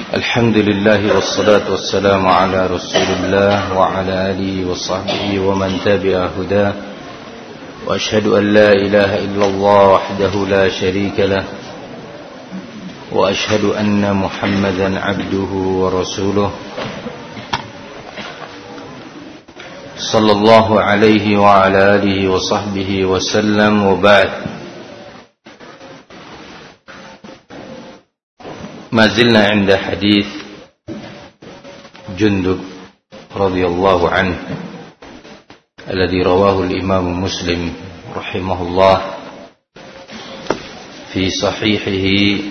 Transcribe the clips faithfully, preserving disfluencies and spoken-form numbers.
الحمد لله والصلاة والسلام على رسول الله وعلى آله وصحبه ومن تبع هداه وأشهد أن لا إله إلا الله وحده لا شريك له وأشهد أن محمدا عبده ورسوله صلى الله عليه وعلى آله وصحبه وسلم وبعد. ما زلنا عند حديث جندب رضي الله عنه الذي رواه الإمام مسلم رحمه الله في صحيحه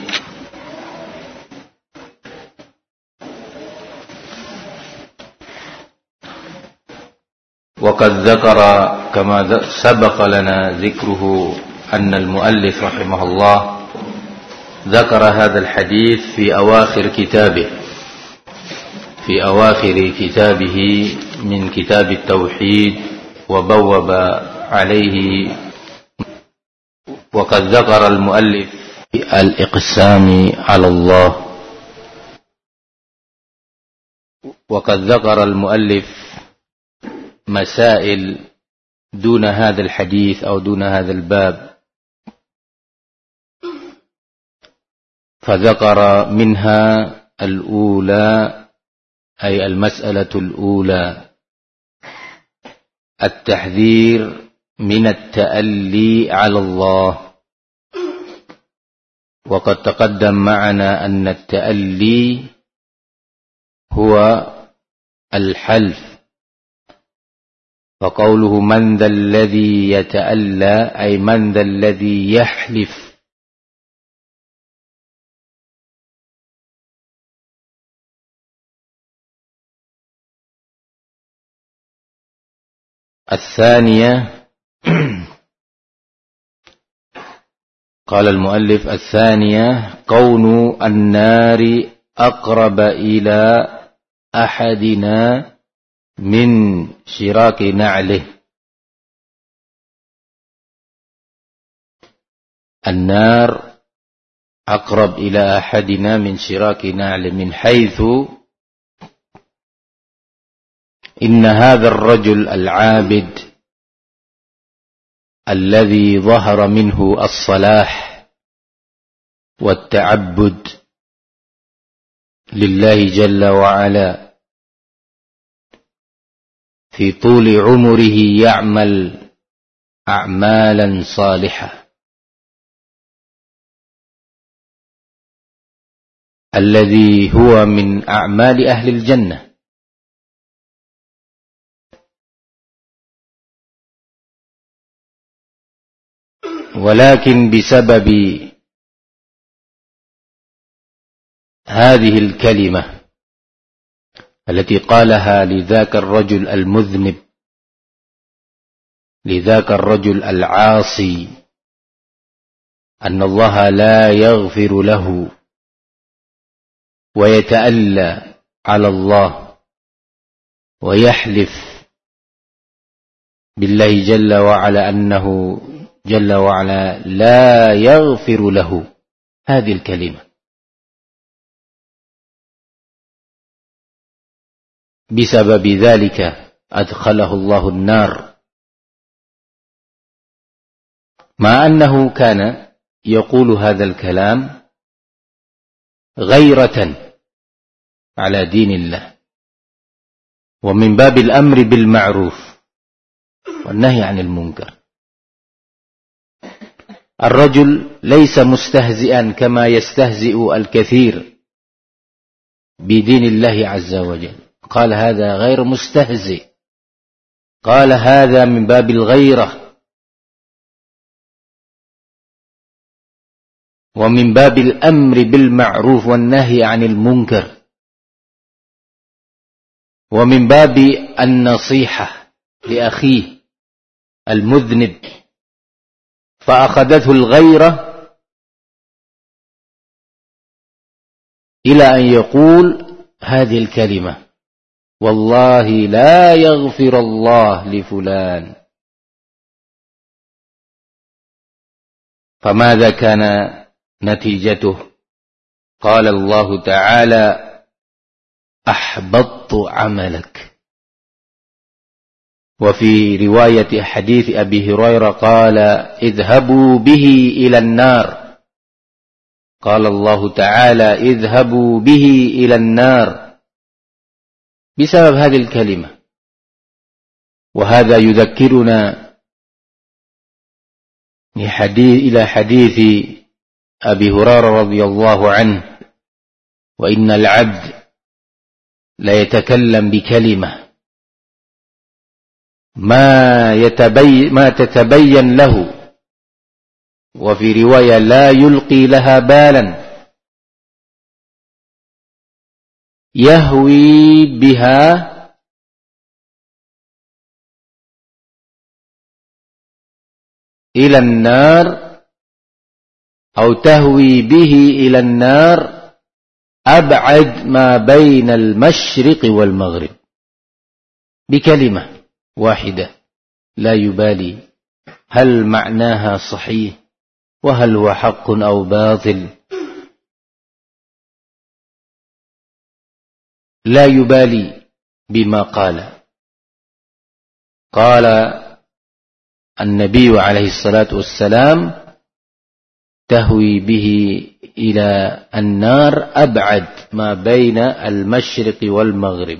وقد ذكر كما سبق لنا ذكره أن المؤلف رحمه الله ذكر هذا الحديث في أواخر كتابه في أواخر كتابه من كتاب التوحيد وبوب عليه، وقد ذكر المؤلف الإقسام على الله وقد ذكر المؤلف مسائل دون هذا الحديث أو دون هذا الباب، فذكر منها الأولى أي المسألة الأولى التحذير من التألي على الله. وقد تقدم معنا أن التألي هو الحلف، فقوله من ذا الذي يتألى أي من ذا الذي يحلف. الثانية قال المؤلف الثانية كون النار أقرب إلى أحدنا من شراك نعله. النار أقرب إلى أحدنا من شراك نعله من حيث إن هذا الرجل العابد الذي ظهر منه الصلاح والتعبد لله جل وعلا في طول عمره يعمل أعمالا صالحة، الذي هو من أعمال أهل الجنة، ولكن بسبب هذه الكلمة التي قالها لذاك الرجل المذنب لذاك الرجل العاصي أن الله لا يغفر له ويتألى على الله ويحلف بالله جل وعلا أنه جل وعلا لا يغفر له، هذه الكلمة بسبب ذلك أدخله الله النار، مع أنه كان يقول هذا الكلام غيرة على دين الله ومن باب الأمر بالمعروف والنهي عن المنكر. الرجل ليس مستهزئا كما يستهزئ الكثير بدين الله عز وجل، قال هذا غير مستهزئ، قال هذا من باب الغيرة ومن باب الأمر بالمعروف والنهي عن المنكر ومن باب النصيحة لأخيه المذنب، فأخذته الغيرة إلى أن يقول هذه الكلمة والله لا يغفر الله لفلان. فماذا كان نتيجته؟ قال الله تعالى أحبطت عملك. وفي رواية حديث أبي هريرة قال اذهبوا به إلى النار. قال الله تعالى اذهبوا به إلى النار بسبب هذه الكلمة. وهذا يذكرنا إلى حديث أبي هريرة رضي الله عنه: وإن العبد لا يتكلم بكلمة ما, يتبي ما تتبين له، وفي رواية لا يلقي لها بالا، يهوي بها إلى النار أو تهوي به إلى النار أبعد ما بين المشرق والمغرب، بكلمة واحدة لا يبالي هل معناها صحيح وهل هو حق أو باطل، لا يبالي بما قال. قال النبي عليه الصلاة والسلام تهوي به إلى النار أبعد ما بين المشرق والمغرب،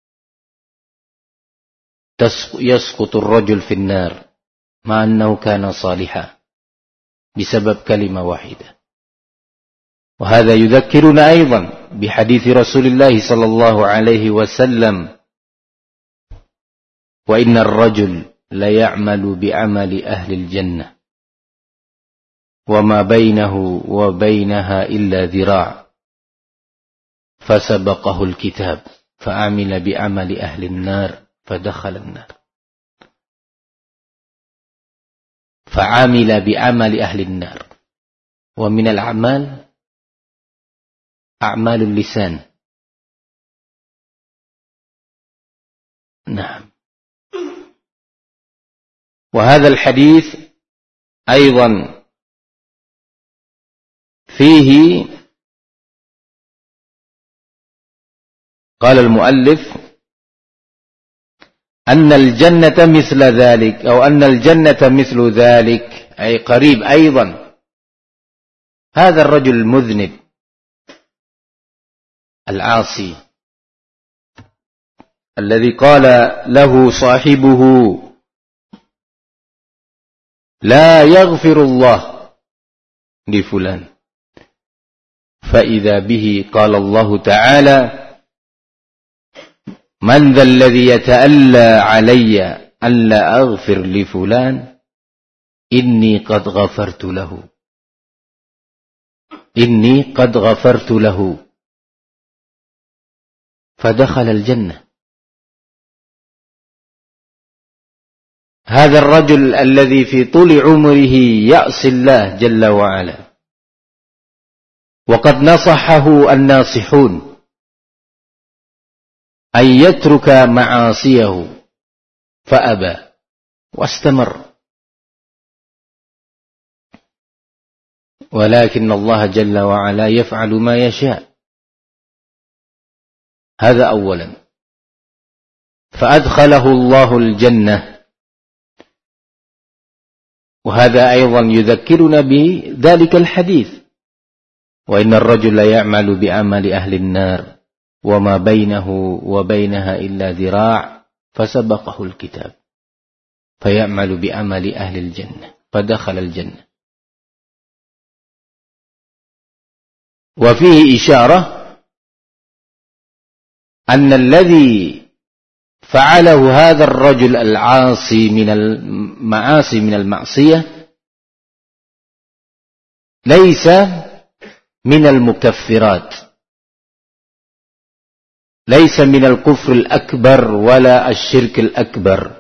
يسقط الرجل في النار مع أنه كان صالحا بسبب كلمة واحدة. وهذا يذكرنا أيضا بحديث رسول الله صلى الله عليه وسلم: وإن الرجل ليعمل بعمل أهل الجنة وما بينه وبينها إلا ذراع، فسبقه الكتاب فعمل بعمل أهل النار فدخل النار. فعمل بعمل أهل النار. ومن الأعمال أعمال اللسان. نعم. وهذا الحديث أيضا فيه قال المؤلف أن الجنة مثل ذلك، أو أن الجنة مثل ذلك، أي قريب أيضا. هذا الرجل المذنب العاصي الذي قال له صاحبه لا يغفر الله لفلان، فإذا به قال الله تعالى: من ذا الذي يتألى علي ألا أغفر لفلان إني قد غفرت له، إني قد غفرت له، فدخل الجنة. هذا الرجل الذي في طول عمره يعصي الله جل وعلا، وقد نصحه الناصحون أن يترك معاصيه فأبى واستمر. ولكن الله جل وعلا يفعل ما يشاء. هذا أولا. فأدخله الله الجنة. وهذا أيضا يذكرنا بذلك الحديث: وإن الرجل يعمل بعمل أهل النار وما بينه وبينها إلا ذراع فسبقه الكتاب فيعمل بعمل أهل الجنة فدخل الجنة. وفيه إشارة أن الذي فعله هذا الرجل العاصي من المعاصي من المعصية ليس من المكفرات، ليس من الكفر الأكبر ولا الشرك الأكبر،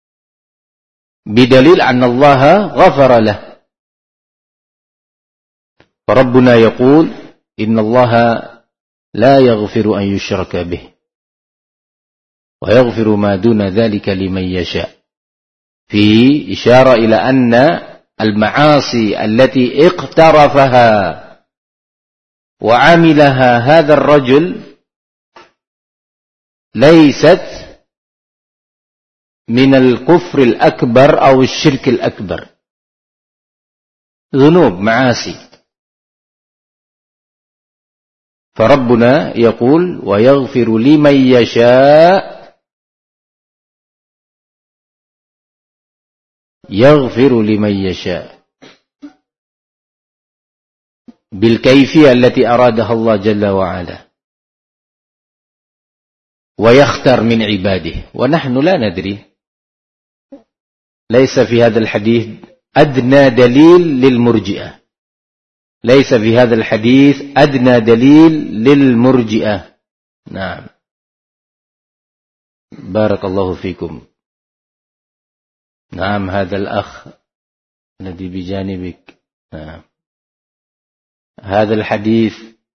بدليل أن الله غفر له. فربنا يقول: إن الله لا يغفر أن يشرك به ويغفر ما دون ذلك لمن يشاء. فيه إشارة إلى أن المعاصي التي اقترفها وعملها هذا الرجل ليست من الكفر الأكبر أو الشرك الأكبر، ذنوب معاصي. فربنا يقول ويغفر لمن يشاء، يغفر لمن يشاء بالكيفية التي أرادها الله جل وعلا، ويختار من عباده، ونحن لا ندري. ليس في هذا الحديث أدنى دليل للمرجئة، ليس في هذا الحديث أدنى دليل للمرجئة. نعم، بارك الله فيكم. نعم، هذا الأخ الذي بجانبك. نعم. هذا الحديث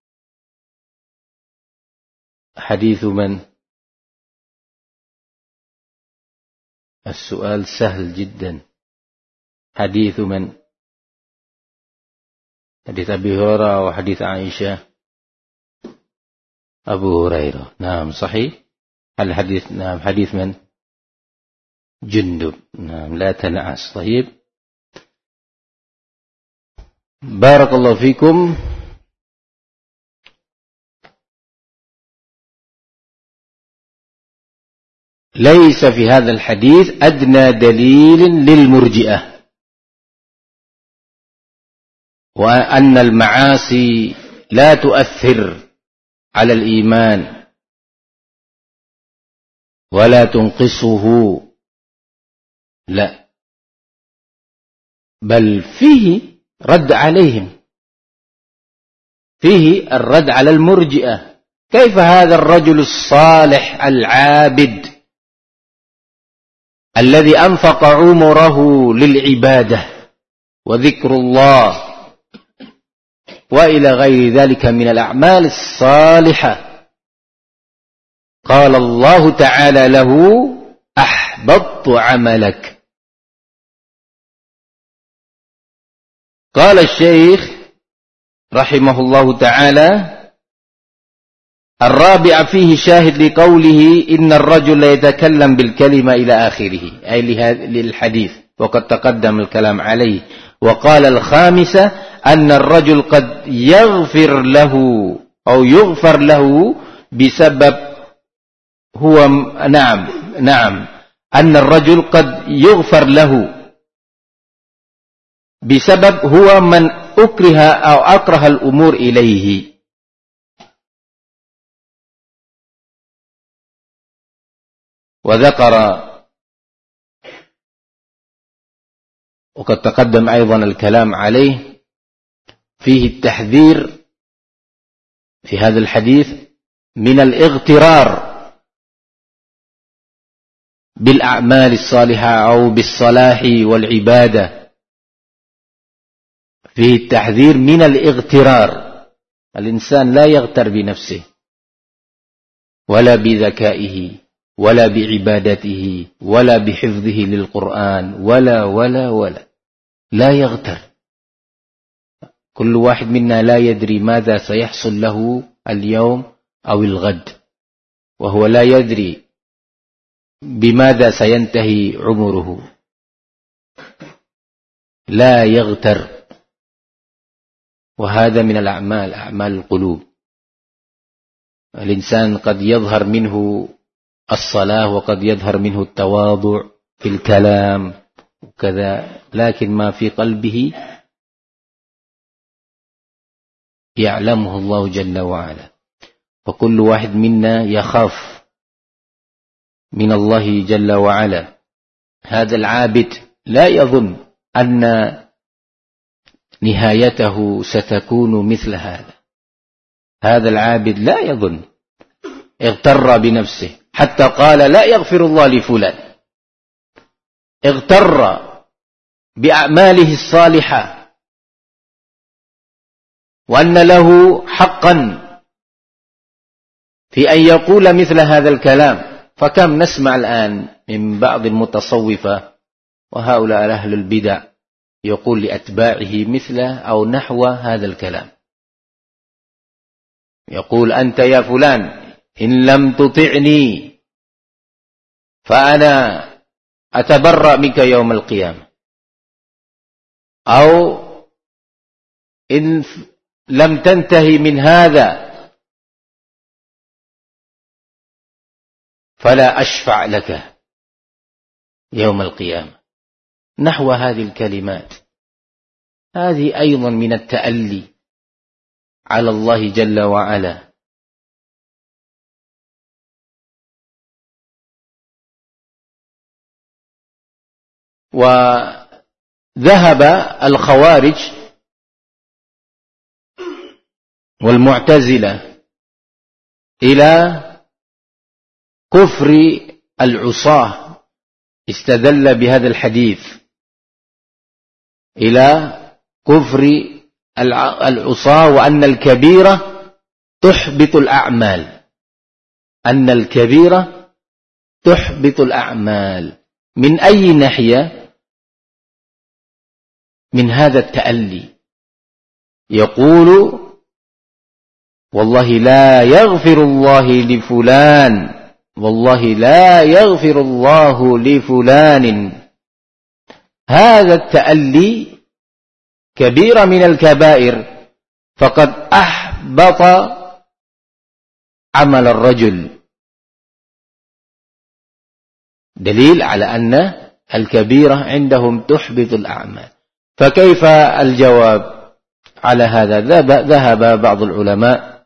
حديث من؟ السؤال سهل جدا. حديث من؟ حديث أبي هريرة وحديث عائشة؟ أبو هريرة. نعم صحيح. الحديث نعم حديث من؟ جندب. نعم لا تنعس. طيب، بارك الله فيكم. ليس في هذا الحديث أدنى دليل للمرجئة، وأن المعاصي لا تؤثر على الإيمان ولا تنقصه، لا، بل فيه رد عليهم، فيه الرد على المرجئة. كيف هذا الرجل الصالح العابد الذي أنفق عمره للعبادة وذكر الله وإلى غير ذلك من الأعمال الصالحة، قال الله تعالى له أحبطت عملك. قال الشيخ رحمه الله تعالى الرابع فيه شاهد لقوله إن الرجل يتكلم بالكلمة إلى آخره، أي للحديث، وقد تقدم الكلام عليه. وقال الخامسة أن الرجل قد يغفر له أو يغفر له بسبب هو نعم نعم أن الرجل قد يغفر له بسبب هو من أكره أو أكره الأمور إليه. وذكر وقد تقدم أيضا الكلام عليه فيه التحذير في هذا الحديث من الاغترار بالأعمال الصالحة أو بالصلاح والعبادة، فيه التحذير من الاغترار. الإنسان لا يغتر بنفسه ولا بذكائه ولا بعبادته ولا بحفظه للقرآن ولا ولا ولا لا يغتر. كل واحد منا لا يدري ماذا سيحصل له اليوم أو الغد، وهو لا يدري بماذا سينتهي عمره. لا يغتر، وهذا من الأعمال، أعمال القلوب. الإنسان قد يظهر منه الصلاة وقد يظهر منه التواضع في الكلام وكذا، لكن ما في قلبه يعلمه الله جل وعلا. فكل واحد منا يخاف من الله جل وعلا. هذا العابد لا يظن أن نهايته ستكون مثل هذا. هذا العابد لا يظن، اغتر بنفسه حتى قال لا يغفر الله لفلان، اغتر بأعماله الصالحة وأن له حقا في أن يقول مثل هذا الكلام. فكم نسمع الآن من بعض المتصوفة وهؤلاء أهل البدع يقول لأتباعه مثل أو نحو هذا الكلام، يقول أنت يا فلان إن لم تطعني فأنا أتبرأ منك يوم القيامة، أو إن لم تنتهي من هذا فلا أشفع لك يوم القيامة. نحو هذه الكلمات، هذه أيضا من التألي على الله جل وعلا. وذهب الخوارج والمعتزلة إلى كفر العصاة، استدل بهذا الحديث إلى كفر العصاة، وأن الكبيرة تحبط الأعمال، أن الكبيرة تحبط الأعمال. من أي ناحية؟ من هذا التألي، يقول والله لا يغفر الله لفلان، والله لا يغفر الله لفلان. هذا التألي كبيرة من الكبائر، فقد أحبط عمل الرجل، دليل على أن الكبيرة عندهم تحبط الأعمال. فكيف الجواب على هذا؟ ذهب بعض العلماء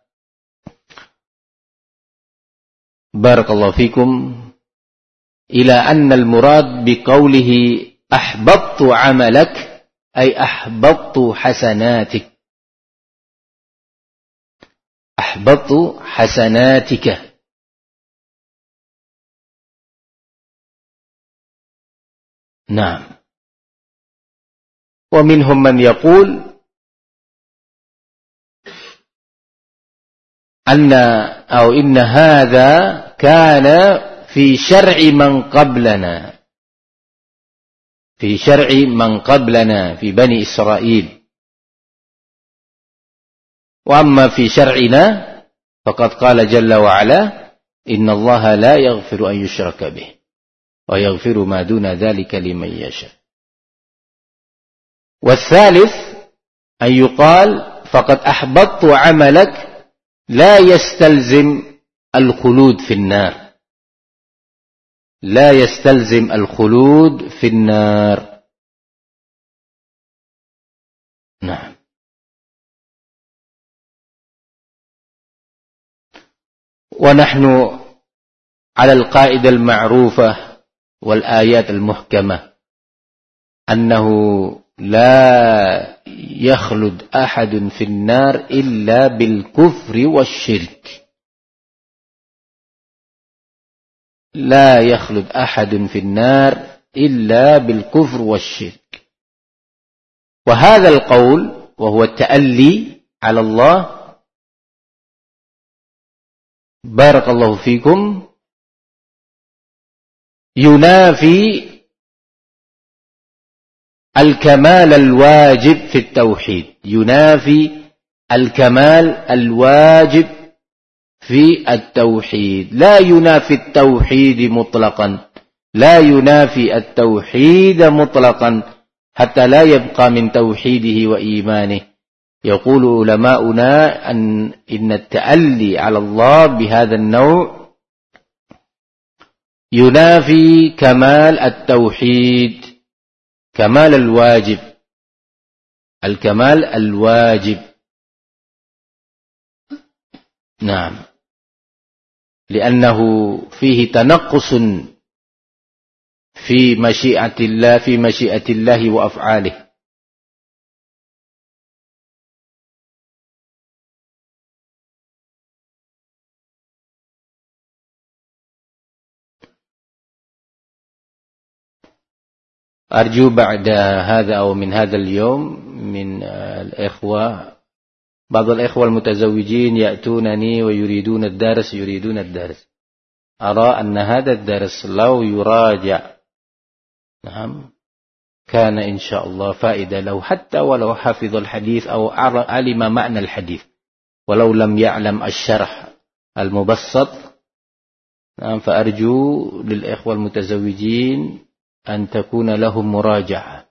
بارك الله فيكم إلى أن المراد بقوله أحبطت عملك أي أحبطت حسناتك، أحبطت حسناتك. نعم. ومنهم من يقول أن أو إن هذا كان في شرع من قبلنا، في شرع من قبلنا في بني إسرائيل، وأما في شرعنا فقد قال جل وعلا إن الله لا يغفر أن يشرك به ويغفر ما دون ذلك لمن يشاء. والثالث أن يقال فقد أحبطت عملك لا يستلزم الخلود في النار، لا يستلزم الخلود في النار. نعم. ونحن على القاعدة المعروفة والآيات المحكمة أنه لا يخلد أحد في النار إلا بالكفر والشرك، لا يخلد أحد في النار إلا بالكفر والشرك. وهذا القول وهو التألي على الله بارك الله فيكم ينافي الكمال الواجب في التوحيد، ينافي الكمال الواجب في التوحيد، لا ينافي التوحيد مطلقا، لا ينافي التوحيد مطلقا حتى لا يبقى من توحيده وإيمانه. يقول علماؤنا أن إن التألي على الله بهذا النوع ينافي كمال التوحيد، كمال الواجب، الكمال الواجب. نعم. لأنه فيه تنقص في مشيئة الله، في مشيئة الله وأفعاله. أرجو بعد هذا أو من هذا اليوم من الإخوة، بعض الإخوة المتزوجين يأتونني ويريدون الدرس يريدون الدرس أرى أن هذا الدرس لو يراجع نعم كان إن شاء الله فائدة له، حتى ولو حفظ الحديث أو علم معنى الحديث ولو لم يعلم الشرح المبسط نعم. فأرجو للإخوة المتزوجين أن تكون لهم مراجعة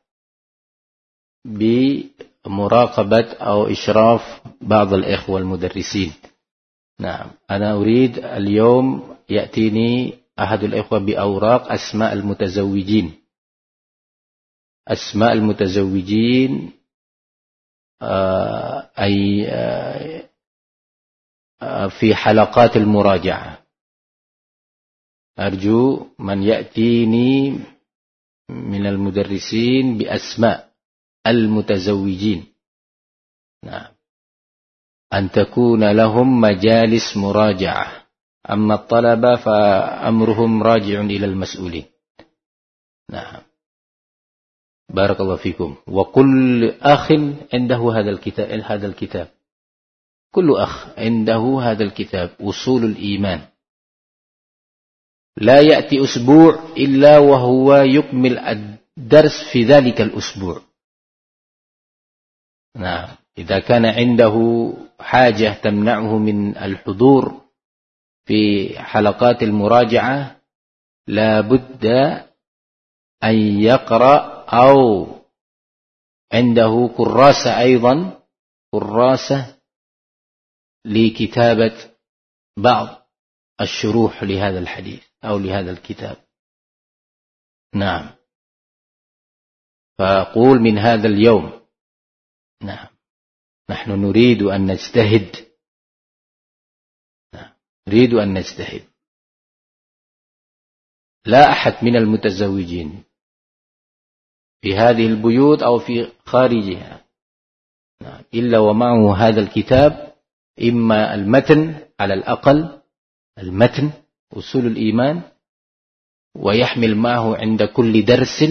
بمراقبة أو إشراف بعض الإخوة المدرسين. نعم. أنا أريد اليوم يأتيني أحد الإخوة بأوراق أسماء المتزوجين، أسماء المتزوجين أي في حلقات المراجعة. أرجو من يأتيني من المدرسين بأسماء المتزوجين، نعم، أن تكون لهم مجالس مراجعة. أما الطلبة فأمرهم راجع إلى المسؤولين. نعم. بارك الله فيكم. وكل أخ عنده هذا الكتاب، هذا الكتاب كل أخ عنده هذا الكتاب أصول الإيمان. لا يأتي أسبوع إلا وهو يكمل الدرس في ذلك الأسبوع. نعم. إذا كان عنده حاجة تمنعه من الحضور في حلقات المراجعة لا بد أن يقرأ، أو عنده كراسة أيضا، كراسة لكتابة بعض الشروح لهذا الحديث أو لهذا الكتاب. نعم. فأقول من هذا اليوم، نعم، نحن نريد أن نجتهد، نعم، نريد أن نجتهد. لا أحد من المتزوجين في هذه البيوت أو في خارجها، نعم، إلا ومعه هذا الكتاب، إما المتن على الأقل، المتن أصول الإيمان، ويحمل معه عند كل درس،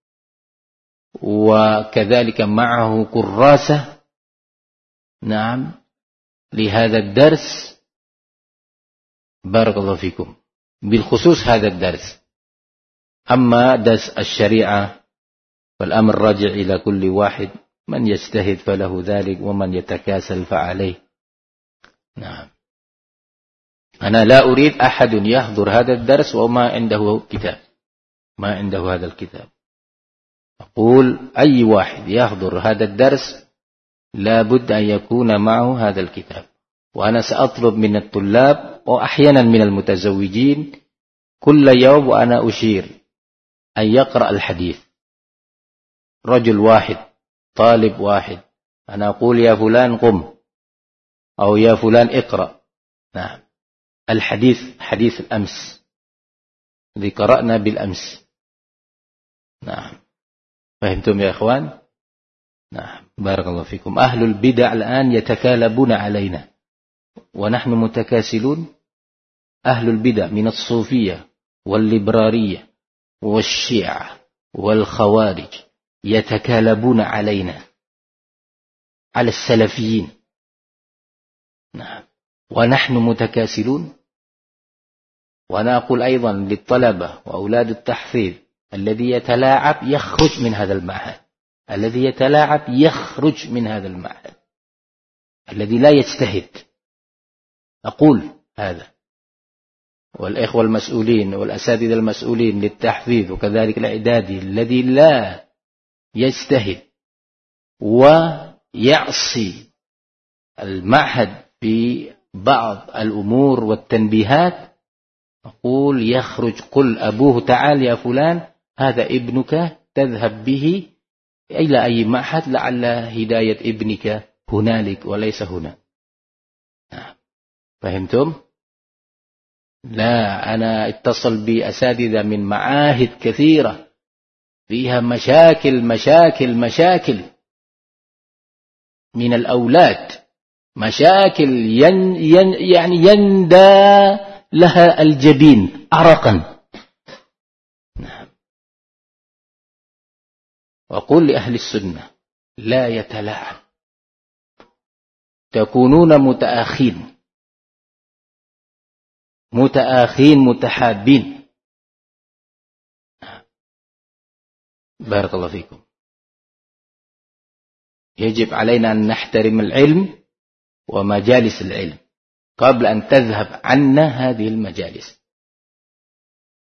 وكذلك معه كراسة، نعم، لهذا الدرس. بارك الله فيكم. بالخصوص هذا الدرس. أما درس الشريعة فالأمر راجع إلى كل واحد، من يجتهد فله ذلك، ومن يتكاسل فعليه. نعم. أنا لا أريد أحد يحضر هذا الدرس وما عنده كتاب، ما عنده هذا الكتاب. أقول أي واحد يحضر هذا الدرس لا بد أن يكون معه هذا الكتاب. وأنا سأطلب من الطلاب وأحيانا من المتزوجين كل يوم، وأنا أشير أن يقرأ الحديث رجل واحد، طالب واحد. أنا أقول يا فلان قم، أو يا فلان اقرأ، نعم، الحديث، حديث الأمس الذي قرأنا بالأمس. نعم. فهمتم يا إخوان؟ نعم. بارك الله فيكم. أهل البدع الآن يتكالبون علينا ونحن متكاسلون. أهل البدع من الصوفية والليبرارية والشيعة والخوارج يتكالبون علينا، على السلفيين. نعم. ونحن متكاسلون. وأنا أقول أيضا للطلبة وأولاد التحفيظ، الذي يتلاعب يخرج من هذا المعهد، الذي يتلاعب يخرج من هذا المعهد، الذي لا يجتهد. أقول هذا. والإخوة المسؤولين والأساتذة المسؤولين للتحفيظ وكذلك الإعدادي، الذي لا يجتهد ويعصي المعهد في بعض الأمور والتنبيهات، أقول يخرج. قل أبوه تعال يا فلان، هذا ابنك، تذهب به إلى أي معهد، لعل هداية ابنك هنالك وليس هنا. فهمتم؟ لا، أنا اتصل بأساتذة من معاهد كثيرة فيها مشاكل مشاكل مشاكل من الأولاد، مشاكل ين ين يعني يندى لها الجبين عرقا. نعم. وقل لأهل السنة لا يتلاعب، تكونون متآخين متآخين متحابين. بارك الله فيكم. يجب علينا أن نحترم العلم ومجالس العلم قبل أن تذهب عنا هذه المجالس.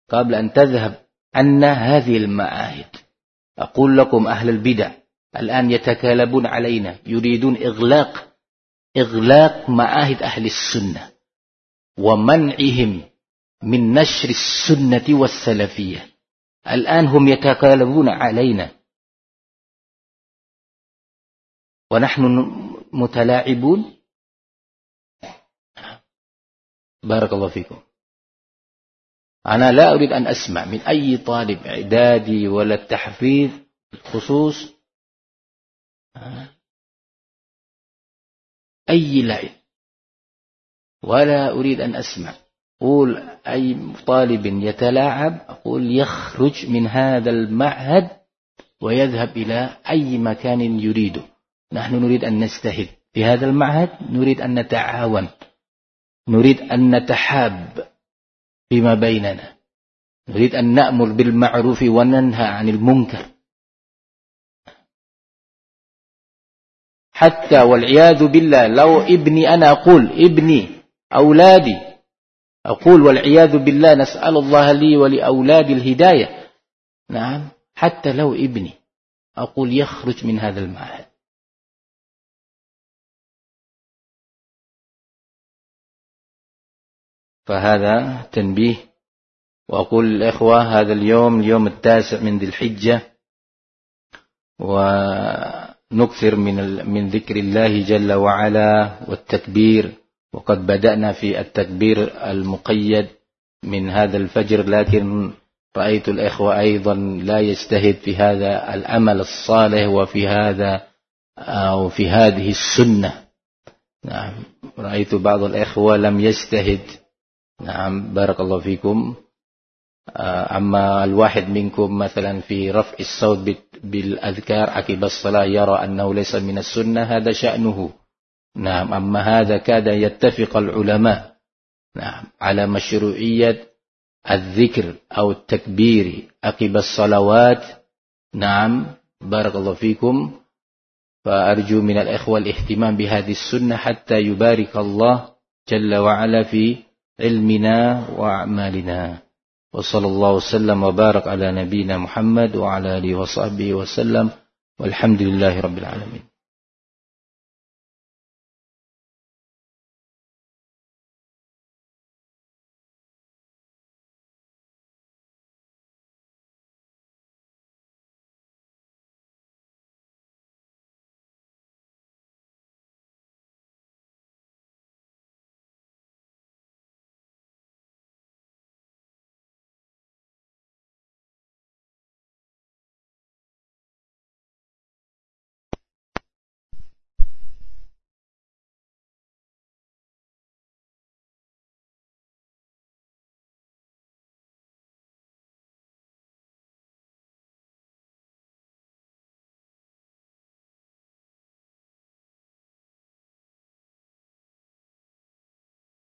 قبل أن تذهب عنا هذه المعاهد. أقول لكم أهل البدع الآن يتكالبون علينا، يريدون إغلاق إغلاق معاهد أهل السنة ومنعهم من نشر السنة والسلفية. الآن هم يتكالبون علينا ونحن متلاعبون. بارك الله فيكم. أنا لا أريد أن أسمع من أي طالب إعدادي ولا التحفيظ خصوص أي لعب، ولا أريد أن أسمع. أقول أي طالب يتلاعب أقول يخرج من هذا المعهد ويذهب إلى أي مكان يريده. نحن نريد أن نجتهد في هذا المعهد، نريد أن نتعاون، نريد أن نتحاب فيما بيننا، نريد أن نأمر بالمعروف وننهى عن المنكر. حتى والعياذ بالله لو ابني، أنا أقول ابني أولادي، أقول والعياذ بالله نسأل الله لي ولأولادي الهداية. نعم، حتى لو ابني أقول يخرج من هذا المعهد. فهذا تنبيه. وأقول للإخوة هذا اليوم اليوم التاسع من ذي الحجة، ونكثر من من ذكر الله جل وعلا والتكبير. وقد بدأنا في التكبير المقيد من هذا الفجر، لكن رأيت الإخوة أيضا لا يجتهد في هذا العمل الصالح وفي هذا أو في هذه السنة. نعم، رأيت بعض الإخوة لم يجتهد. نعم، بارك الله فيكم. أما الواحد منكم مثلا في رفع الصوت بالأذكار عقب الصلاة يرى أنه ليس من السنة، هذا شأنه. نعم، أما هذا كاد يتفق العلماء نعم على مشروعية الذكر أو التكبير عقب الصلوات. نعم، بارك الله فيكم. فأرجو من الإخوة الاهتمام بهذه السنة حتى يبارك الله جل وعلا في علمنا وأعمالنا. وصلى الله وسلم وبارك على نبينا محمد وعلى آله وصحبه وسلم، والحمد لله رب العالمين.